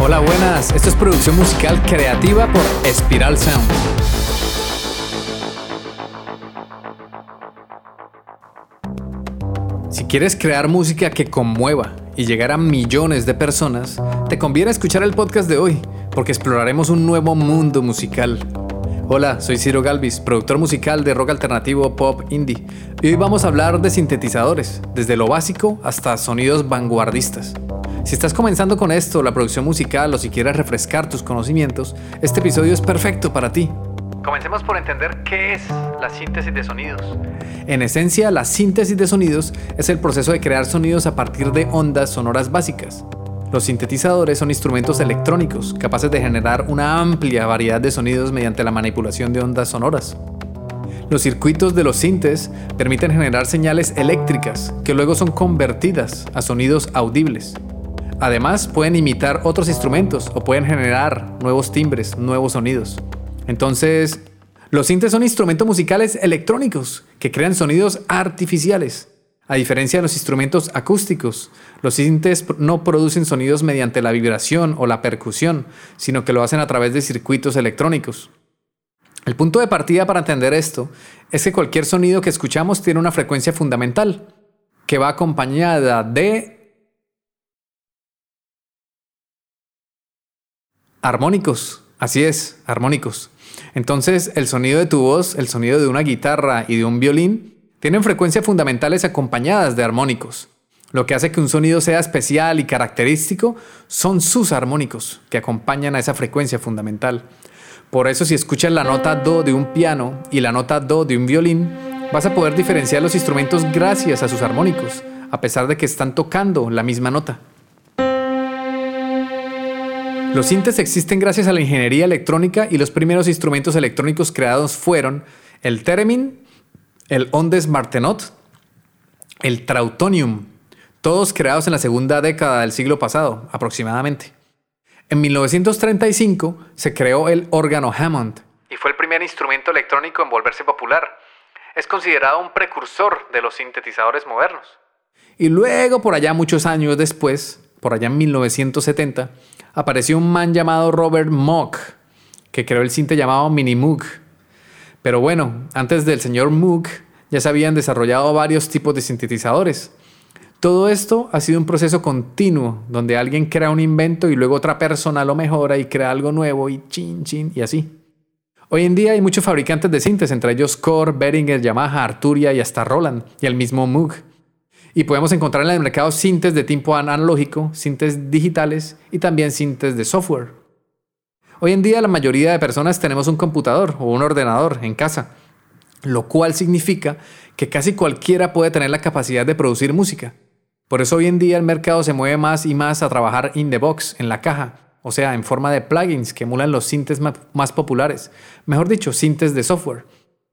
Hola, buenas. Esto es producción musical creativa por Espiral Sound. Si quieres crear música que conmueva y llegar a millones de personas, te conviene escuchar el podcast de hoy, porque exploraremos un nuevo mundo musical. Hola, soy Ciro Galvis, productor musical de rock alternativo pop indie, y hoy vamos a hablar de sintetizadores, desde lo básico hasta sonidos vanguardistas. Si estás comenzando con esto, la producción musical, o si quieres refrescar tus conocimientos, este episodio es perfecto para ti. Comencemos por entender qué es la síntesis de sonidos. En esencia, la síntesis de sonidos es el proceso de crear sonidos a partir de ondas sonoras básicas. Los sintetizadores son instrumentos electrónicos capaces de generar una amplia variedad de sonidos mediante la manipulación de ondas sonoras. Los circuitos de los sintes permiten generar señales eléctricas que luego son convertidas a sonidos audibles. Además, pueden imitar otros instrumentos o pueden generar nuevos timbres, nuevos sonidos. Entonces, los sintes son instrumentos musicales electrónicos que crean sonidos artificiales. A diferencia de los instrumentos acústicos, los sintes no producen sonidos mediante la vibración o la percusión, sino que lo hacen a través de circuitos electrónicos. El punto de partida para entender esto es que cualquier sonido que escuchamos tiene una frecuencia fundamental, que va acompañada de armónicos. Así es, armónicos. Entonces, el sonido de tu voz, el sonido de una guitarra y de un violín tienen frecuencias fundamentales acompañadas de armónicos. Lo que hace que un sonido sea especial y característico son sus armónicos, que acompañan a esa frecuencia fundamental. Por eso, si escuchas la nota do de un piano y la nota do de un violín, vas a poder diferenciar los instrumentos gracias a sus armónicos, a pesar de que están tocando la misma nota. Los sintes existen gracias a la ingeniería electrónica y los primeros instrumentos electrónicos creados fueron el theremin, el ondes martenot, el trautonium, todos creados en la segunda década del siglo pasado, aproximadamente. En 1935 se creó el órgano Hammond y fue el primer instrumento electrónico en volverse popular. Es considerado un precursor de los sintetizadores modernos. Y luego, por allá muchos años después, por allá en 1970, apareció un man llamado Robert Moog, que creó el sinte llamado Mini Moog. Pero bueno, antes del señor Moog ya se habían desarrollado varios tipos de sintetizadores. Todo esto ha sido un proceso continuo, donde alguien crea un invento y luego otra persona lo mejora y crea algo nuevo y chin chin y así. Hoy en día hay muchos fabricantes de sintes, entre ellos Korg, Behringer, Yamaha, Arturia y hasta Roland y el mismo Moog. Y podemos encontrar en el mercado sintes de tipo analógico, sintes digitales y también sintes de software. Hoy en día la mayoría de personas tenemos un computador o un ordenador en casa, lo cual significa que casi cualquiera puede tener la capacidad de producir música. Por eso hoy en día el mercado se mueve más y más a trabajar in the box, en la caja, o sea, en forma de plugins que emulan los sintes más populares, mejor dicho, sintes de software.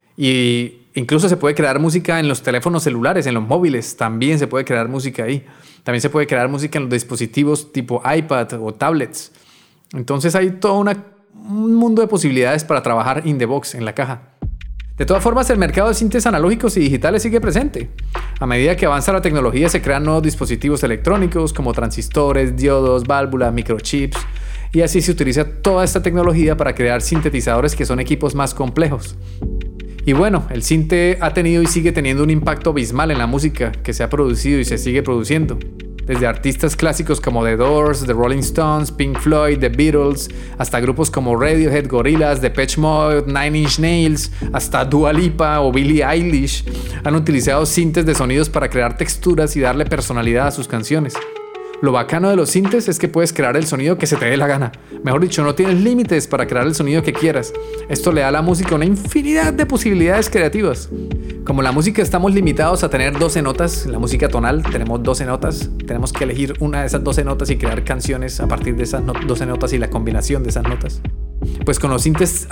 Y incluso se puede crear música en los teléfonos celulares, en los móviles, también se puede crear música ahí. También se puede crear música en los dispositivos tipo iPad o tablets. Entonces hay todo un mundo de posibilidades para trabajar in the box, en la caja. De todas formas, el mercado de sintes analógicos y digitales sigue presente. A medida que avanza la tecnología, se crean nuevos dispositivos electrónicos como transistores, diodos, válvulas, microchips. Y así se utiliza toda esta tecnología para crear sintetizadores que son equipos más complejos. Y bueno, el sinte ha tenido y sigue teniendo un impacto abismal en la música que se ha producido y se sigue produciendo. Desde artistas clásicos como The Doors, The Rolling Stones, Pink Floyd, The Beatles, hasta grupos como Radiohead, Gorillaz, Depeche Mode, Nine Inch Nails, hasta Dua Lipa o Billie Eilish han utilizado sintes de sonidos para crear texturas y darle personalidad a sus canciones. Lo bacano de los sintes es que puedes crear el sonido que se te dé la gana. Mejor dicho, no tienes límites para crear el sonido que quieras. Esto le da a la música una infinidad de posibilidades creativas. Como la música estamos limitados a tener 12 notas, la música tonal tenemos 12 notas, tenemos que elegir una de esas 12 notas y crear canciones a partir de esas 12 notas y la combinación de esas notas. Pues con los sintes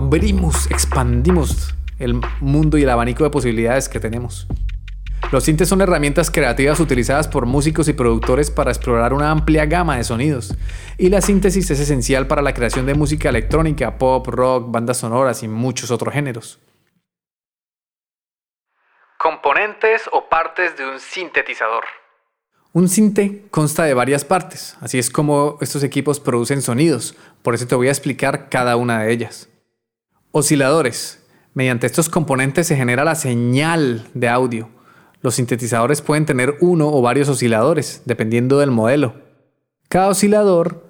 expandimos el mundo y el abanico de posibilidades que tenemos. Los sintes son herramientas creativas utilizadas por músicos y productores para explorar una amplia gama de sonidos. Y la síntesis es esencial para la creación de música electrónica, pop, rock, bandas sonoras y muchos otros géneros. Componentes o partes de un sintetizador. Un sinte consta de varias partes, así es como estos equipos producen sonidos, por eso te voy a explicar cada una de ellas. Osciladores. Mediante estos componentes se genera la señal de audio. Los sintetizadores pueden tener uno o varios osciladores, dependiendo del modelo. Cada oscilador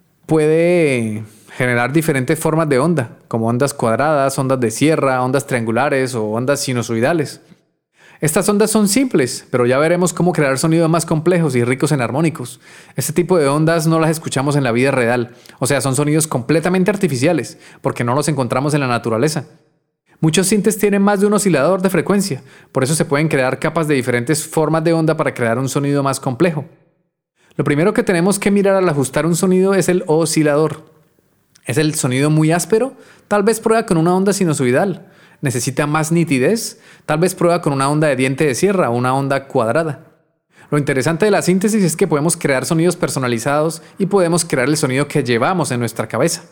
puede generar diferentes formas de onda, como ondas cuadradas, ondas de sierra, ondas triangulares o ondas sinusoidales. Estas ondas son simples, pero ya veremos cómo crear sonidos más complejos y ricos en armónicos. Este tipo de ondas no las escuchamos en la vida real, o sea, son sonidos completamente artificiales, porque no los encontramos en la naturaleza. Muchos sintes tienen más de un oscilador de frecuencia, por eso se pueden crear capas de diferentes formas de onda para crear un sonido más complejo. Lo primero que tenemos que mirar al ajustar un sonido es el oscilador. ¿Es el sonido muy áspero? Tal vez prueba con una onda sinusoidal. ¿Necesita más nitidez? Tal vez prueba con una onda de diente de sierra o una onda cuadrada. Lo interesante de la síntesis es que podemos crear sonidos personalizados y podemos crear el sonido que llevamos en nuestra cabeza.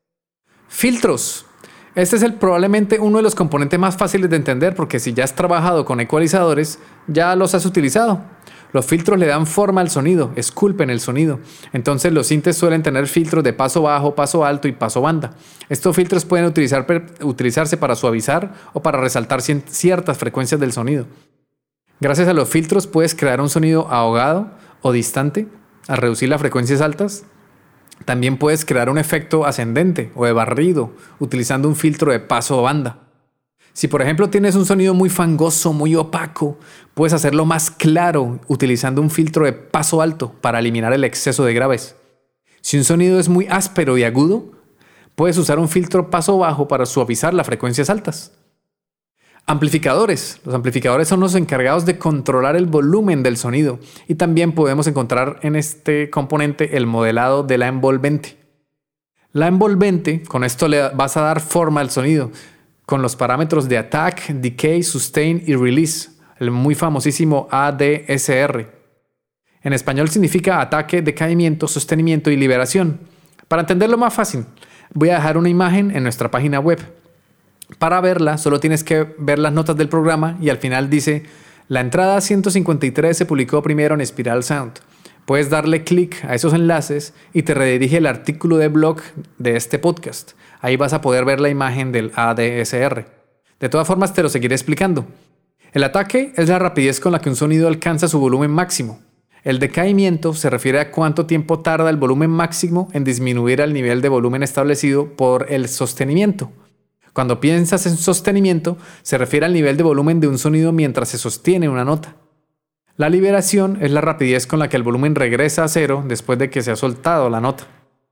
Filtros. Este es probablemente uno de los componentes más fáciles de entender porque si ya has trabajado con ecualizadores, ya los has utilizado. Los filtros le dan forma al sonido, esculpen el sonido. Entonces los sintes suelen tener filtros de paso bajo, paso alto y paso banda. Estos filtros pueden utilizarse para suavizar o para resaltar ciertas frecuencias del sonido. Gracias a los filtros puedes crear un sonido ahogado o distante al reducir las frecuencias altas. También puedes crear un efecto ascendente o de barrido utilizando un filtro de paso o banda. Si por ejemplo tienes un sonido muy fangoso, muy opaco, puedes hacerlo más claro utilizando un filtro de paso alto para eliminar el exceso de graves. Si un sonido es muy áspero y agudo, puedes usar un filtro paso bajo para suavizar las frecuencias altas. Amplificadores. Los amplificadores son los encargados de controlar el volumen del sonido y también podemos encontrar en este componente el modelado de la envolvente. La envolvente, con esto le vas a dar forma al sonido con los parámetros de Attack, Decay, Sustain y Release, el muy famosísimo ADSR. En español significa ataque, decaimiento, sostenimiento y liberación. Para entenderlo más fácil, voy a dejar una imagen en nuestra página web. Para verla, solo tienes que ver las notas del programa y al final dice: la entrada 153 se publicó primero en Spiral Sound. Puedes darle clic a esos enlaces y te redirige al artículo de blog de este podcast. Ahí vas a poder ver la imagen del ADSR. De todas formas, te lo seguiré explicando. El ataque es la rapidez con la que un sonido alcanza su volumen máximo. El decaimiento se refiere a cuánto tiempo tarda el volumen máximo en disminuir al nivel de volumen establecido por el sostenimiento. Cuando piensas en sostenimiento, se refiere al nivel de volumen de un sonido mientras se sostiene una nota. La liberación es la rapidez con la que el volumen regresa a cero después de que se ha soltado la nota.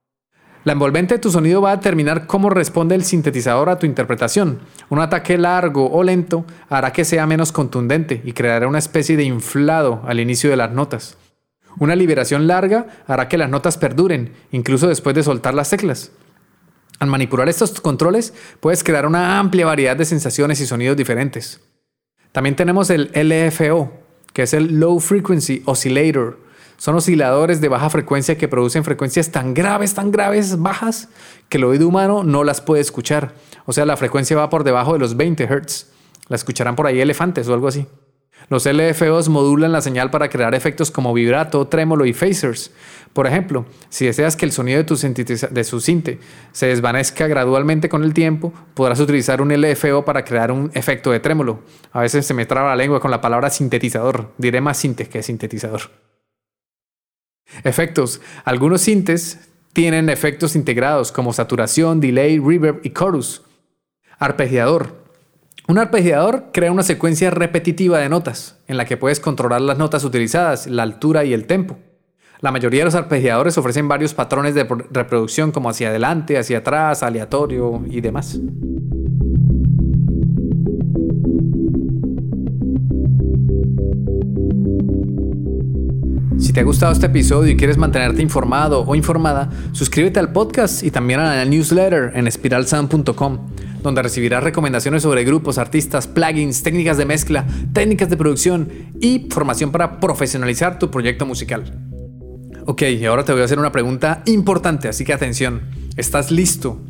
La envolvente de tu sonido va a determinar cómo responde el sintetizador a tu interpretación. Un ataque largo o lento hará que sea menos contundente y creará una especie de inflado al inicio de las notas. Una liberación larga hará que las notas perduren, incluso después de soltar las teclas. Al manipular estos controles, puedes crear una amplia variedad de sensaciones y sonidos diferentes. También tenemos el LFO, que es el Low Frequency Oscillator. Son osciladores de baja frecuencia que producen frecuencias tan graves, bajas, que el oído humano no las puede escuchar. O sea, la frecuencia va por debajo de los 20 Hz. La escucharán por ahí elefantes o algo así. Los LFOs modulan la señal para crear efectos como vibrato, trémolo y phasers. Por ejemplo, si deseas que el sonido de su sinte se desvanezca gradualmente con el tiempo, podrás utilizar un LFO para crear un efecto de trémolo. A veces se me traba la lengua con la palabra sintetizador. Diré más sinte que sintetizador. Efectos. Algunos sintes tienen efectos integrados como saturación, delay, reverb y chorus. Arpegiador. Un arpegiador crea una secuencia repetitiva de notas en la que puedes controlar las notas utilizadas, la altura y el tempo. La mayoría de los arpegiadores ofrecen varios patrones de reproducción como hacia adelante, hacia atrás, aleatorio y demás. Si te ha gustado este episodio y quieres mantenerte informado o informada, suscríbete al podcast y también a la newsletter en spiralsound.com, donde recibirás recomendaciones sobre grupos, artistas, plugins, técnicas de mezcla, técnicas de producción y formación para profesionalizar tu proyecto musical. Ok, y ahora te voy a hacer una pregunta importante, así que atención. ¿Estás listo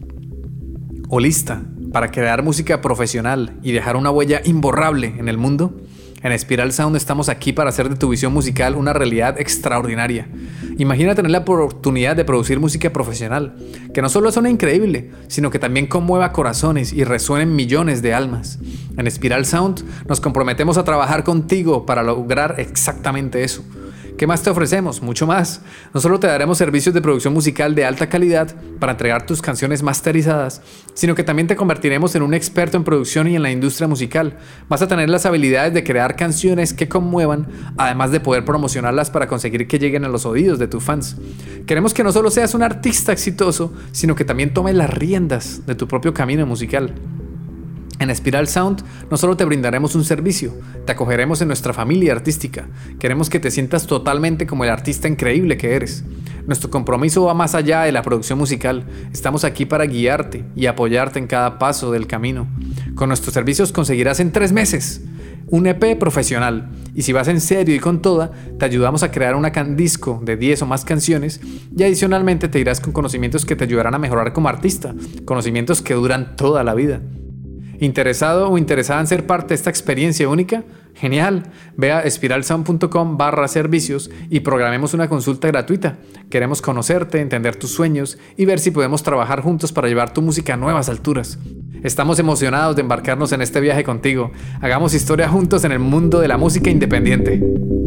o lista para crear música profesional y dejar una huella imborrable en el mundo? En Spiral Sound estamos aquí para hacer de tu visión musical una realidad extraordinaria. Imagina tener la oportunidad de producir música profesional, que no solo suene increíble, sino que también conmueva corazones y resuene en millones de almas. En Spiral Sound nos comprometemos a trabajar contigo para lograr exactamente eso. ¿Qué más te ofrecemos? Mucho más. No solo te daremos servicios de producción musical de alta calidad para entregar tus canciones masterizadas, sino que también te convertiremos en un experto en producción y en la industria musical. Vas a tener las habilidades de crear canciones que conmuevan, además de poder promocionarlas para conseguir que lleguen a los oídos de tus fans. Queremos que no solo seas un artista exitoso, sino que también tomes las riendas de tu propio camino musical. En Spiral Sound no solo te brindaremos un servicio, te acogeremos en nuestra familia artística. Queremos que te sientas totalmente como el artista increíble que eres. Nuestro compromiso va más allá de la producción musical. Estamos aquí para guiarte y apoyarte en cada paso del camino. Con nuestros servicios conseguirás en 3 meses un EP profesional. Y si vas en serio y con toda, te ayudamos a crear una disco de 10 o más canciones y adicionalmente te irás con conocimientos que te ayudarán a mejorar como artista, conocimientos que duran toda la vida. ¿Interesado o interesada en ser parte de esta experiencia única? Genial. Ve a spiralsound.com/servicios y programemos una consulta gratuita. Queremos conocerte, entender tus sueños y ver si podemos trabajar juntos para llevar tu música a nuevas alturas. Estamos emocionados de embarcarnos en este viaje contigo. Hagamos historia juntos en el mundo de la música independiente.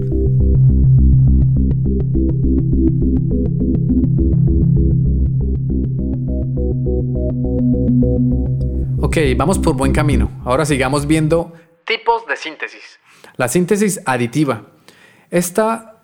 Ok, vamos por buen camino. Ahora sigamos viendo tipos de síntesis. La síntesis aditiva. Esta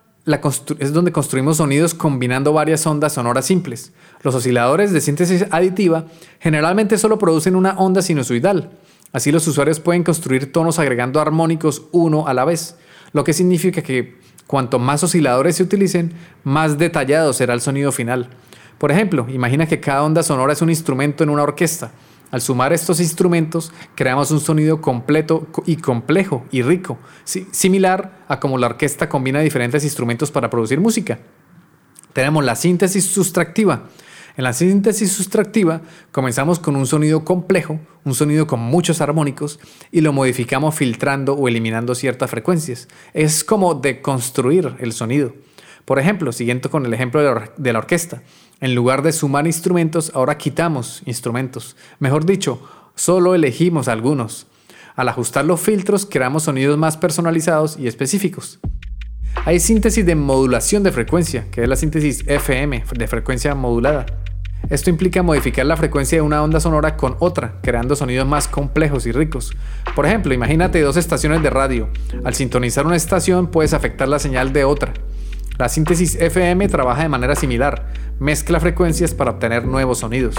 es donde construimos sonidos combinando varias ondas sonoras simples. Los osciladores de síntesis aditiva generalmente solo producen una onda sinusoidal. Así los usuarios pueden construir tonos agregando armónicos uno a la vez, lo que significa que cuanto más osciladores se utilicen, más detallado será el sonido final. Por ejemplo, imagina que cada onda sonora es un instrumento en una orquesta. Al sumar estos instrumentos, creamos un sonido completo y complejo y rico, similar a como la orquesta combina diferentes instrumentos para producir música. Tenemos la síntesis sustractiva. En la síntesis sustractiva comenzamos con un sonido complejo, un sonido con muchos armónicos, y lo modificamos filtrando o eliminando ciertas frecuencias. Es como deconstruir el sonido. Por ejemplo, siguiendo con el ejemplo de la orquesta, en lugar de sumar instrumentos, ahora quitamos instrumentos. Mejor dicho, solo elegimos algunos. Al ajustar los filtros, creamos sonidos más personalizados y específicos. Hay síntesis de modulación de frecuencia, que es la síntesis FM, de frecuencia modulada. Esto implica modificar la frecuencia de una onda sonora con otra, creando sonidos más complejos y ricos. Por ejemplo, imagínate 2 estaciones de radio. Al sintonizar una estación, puedes afectar la señal de otra. La síntesis FM trabaja de manera similar, mezcla frecuencias para obtener nuevos sonidos.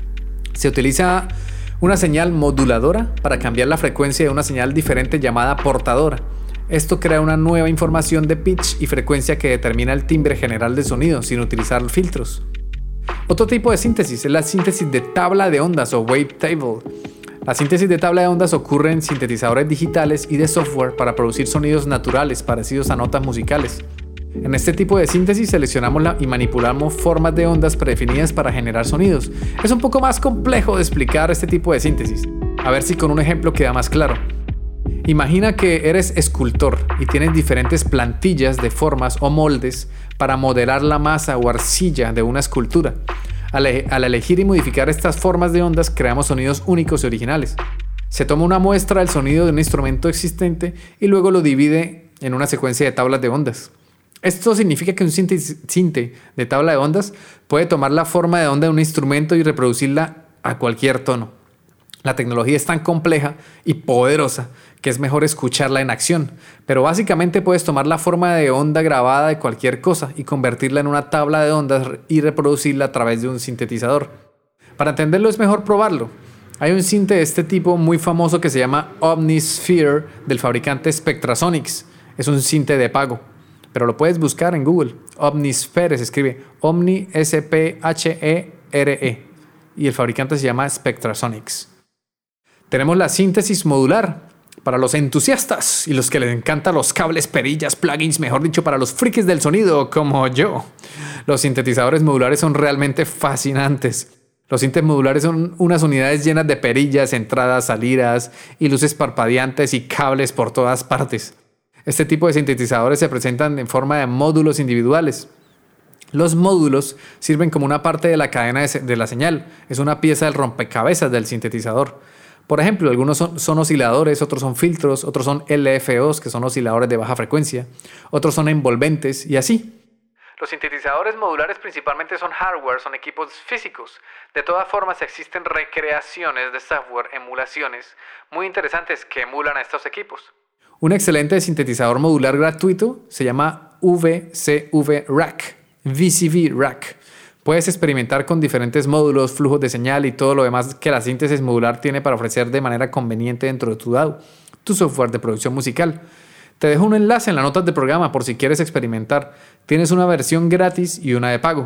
Se utiliza una señal moduladora para cambiar la frecuencia de una señal diferente llamada portadora. Esto crea una nueva información de pitch y frecuencia que determina el timbre general del sonido sin utilizar filtros. Otro tipo de síntesis es la síntesis de tabla de ondas o wavetable. La síntesis de tabla de ondas ocurre en sintetizadores digitales y de software para producir sonidos naturales parecidos a notas musicales. En este tipo de síntesis seleccionamos y manipulamos formas de ondas predefinidas para generar sonidos. Es un poco más complejo de explicar este tipo de síntesis. A ver si con un ejemplo queda más claro. Imagina que eres escultor y tienes diferentes plantillas de formas o moldes para modelar la masa o arcilla de una escultura. Al elegir y modificar estas formas de ondas, creamos sonidos únicos y originales. Se toma una muestra del sonido de un instrumento existente y luego lo divide en una secuencia de tablas de ondas. Esto significa que un sinte de tabla de ondas puede tomar la forma de onda de un instrumento y reproducirla a cualquier tono. La tecnología es tan compleja y poderosa que es mejor escucharla en acción, pero básicamente puedes tomar la forma de onda grabada de cualquier cosa y convertirla en una tabla de ondas y reproducirla a través de un sintetizador. Para entenderlo es mejor probarlo. Hay un sinte de este tipo muy famoso que se llama Omnisphere del fabricante Spectrasonics. Es un sinte de pago, pero lo puedes buscar en Google. Omnisphere se escribe Omni S-P-H-E-R-E y el fabricante se llama Spectrasonics. Tenemos la síntesis modular para los entusiastas y los que les encantan los cables, perillas, plugins, mejor dicho, para los frikis del sonido como yo. Los sintetizadores modulares son realmente fascinantes. Los sintes modulares son unas unidades llenas de perillas, entradas, salidas y luces parpadeantes y cables por todas partes. Este tipo de sintetizadores se presentan en forma de módulos individuales. Los módulos sirven como una parte de la cadena de la señal. Es una pieza del rompecabezas del sintetizador. Por ejemplo, algunos son osciladores, otros son filtros, otros son LFOs, que son osciladores de baja frecuencia, otros son envolventes y así. Los sintetizadores modulares principalmente son hardware, son equipos físicos. De todas formas, existen recreaciones de software, emulaciones muy interesantes que emulan a estos equipos. Un excelente sintetizador modular gratuito se llama VCV Rack, VCV Rack. Puedes experimentar con diferentes módulos, flujos de señal y todo lo demás que la síntesis modular tiene para ofrecer de manera conveniente dentro de tu DAW, tu software de producción musical. Te dejo un enlace en las notas del programa por si quieres experimentar. Tienes una versión gratis y una de pago.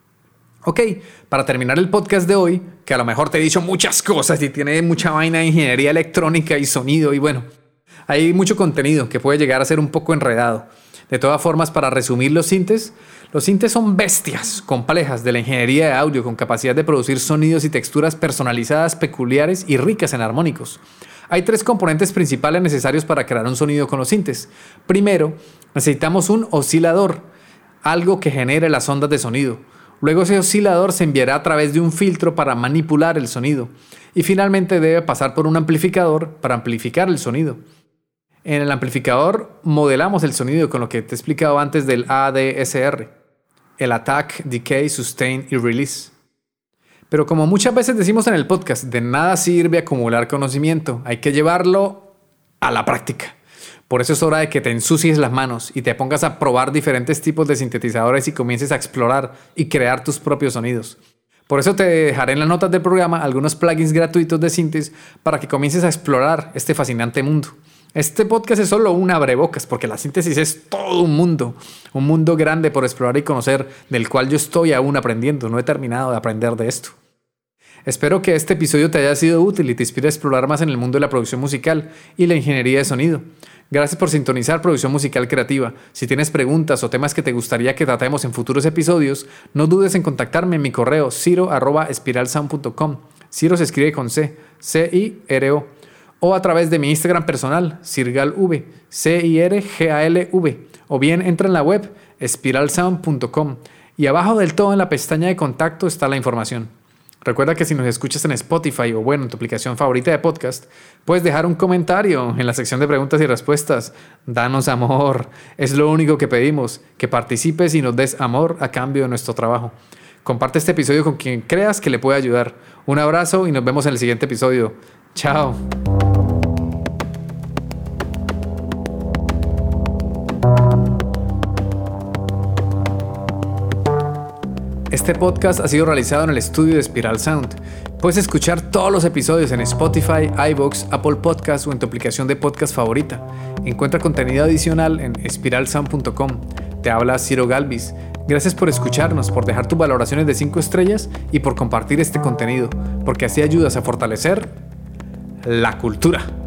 Ok, para terminar el podcast de hoy, que a lo mejor te he dicho muchas cosas y tiene mucha vaina de ingeniería electrónica y sonido y bueno, hay mucho contenido que puede llegar a ser un poco enredado. De todas formas, para resumir los sintes son bestias complejas de la ingeniería de audio con capacidad de producir sonidos y texturas personalizadas, peculiares y ricas en armónicos. Hay 3 componentes principales necesarios para crear un sonido con los sintes. Primero, necesitamos un oscilador, algo que genere las ondas de sonido. Luego ese oscilador se enviará a través de un filtro para manipular el sonido. Y finalmente debe pasar por un amplificador para amplificar el sonido. En el amplificador modelamos el sonido con lo que te he explicado antes del ADSR, el Attack, Decay, Sustain y Release. Pero como muchas veces decimos en el podcast, de nada sirve acumular conocimiento, hay que llevarlo a la práctica. Por eso es hora de que te ensucies las manos y te pongas a probar diferentes tipos de sintetizadores y comiences a explorar y crear tus propios sonidos. Por eso te dejaré en las notas del programa algunos plugins gratuitos de síntesis para que comiences a explorar este fascinante mundo. Este podcast es solo un abrebocas porque la síntesis es todo un mundo grande por explorar y conocer, del cual yo estoy aún aprendiendo, no he terminado de aprender de esto. Espero que este episodio te haya sido útil y te inspire a explorar más en el mundo de la producción musical y la ingeniería de sonido. Gracias por sintonizar Producción Musical Creativa. Si tienes preguntas o temas que te gustaría que tratemos en futuros episodios, no dudes en contactarme en mi correo ciro@espiralsound.com. Ciro se escribe con C, C-I-R-O. O a través de mi Instagram personal, CirgalV, CIRGALV, o bien entra en la web espiralsound.com y abajo del todo en la pestaña de contacto está la información. Recuerda que si nos escuchas en Spotify o bueno, en tu aplicación favorita de podcast, puedes dejar un comentario en la sección de preguntas y respuestas. Danos amor, es lo único que pedimos, que participes y nos des amor a cambio de nuestro trabajo. Comparte este episodio con quien creas que le puede ayudar. Un abrazo y nos vemos en el siguiente episodio. Chao. Este podcast ha sido realizado en el estudio de Spiral Sound. Puedes escuchar todos los episodios en Spotify, iVoox, Apple Podcasts o en tu aplicación de podcast favorita. Encuentra contenido adicional en espiralsound.com. Te habla Ciro Galvis. Gracias por escucharnos, por dejar tus valoraciones de 5 estrellas y por compartir este contenido, porque así ayudas a fortalecer la cultura.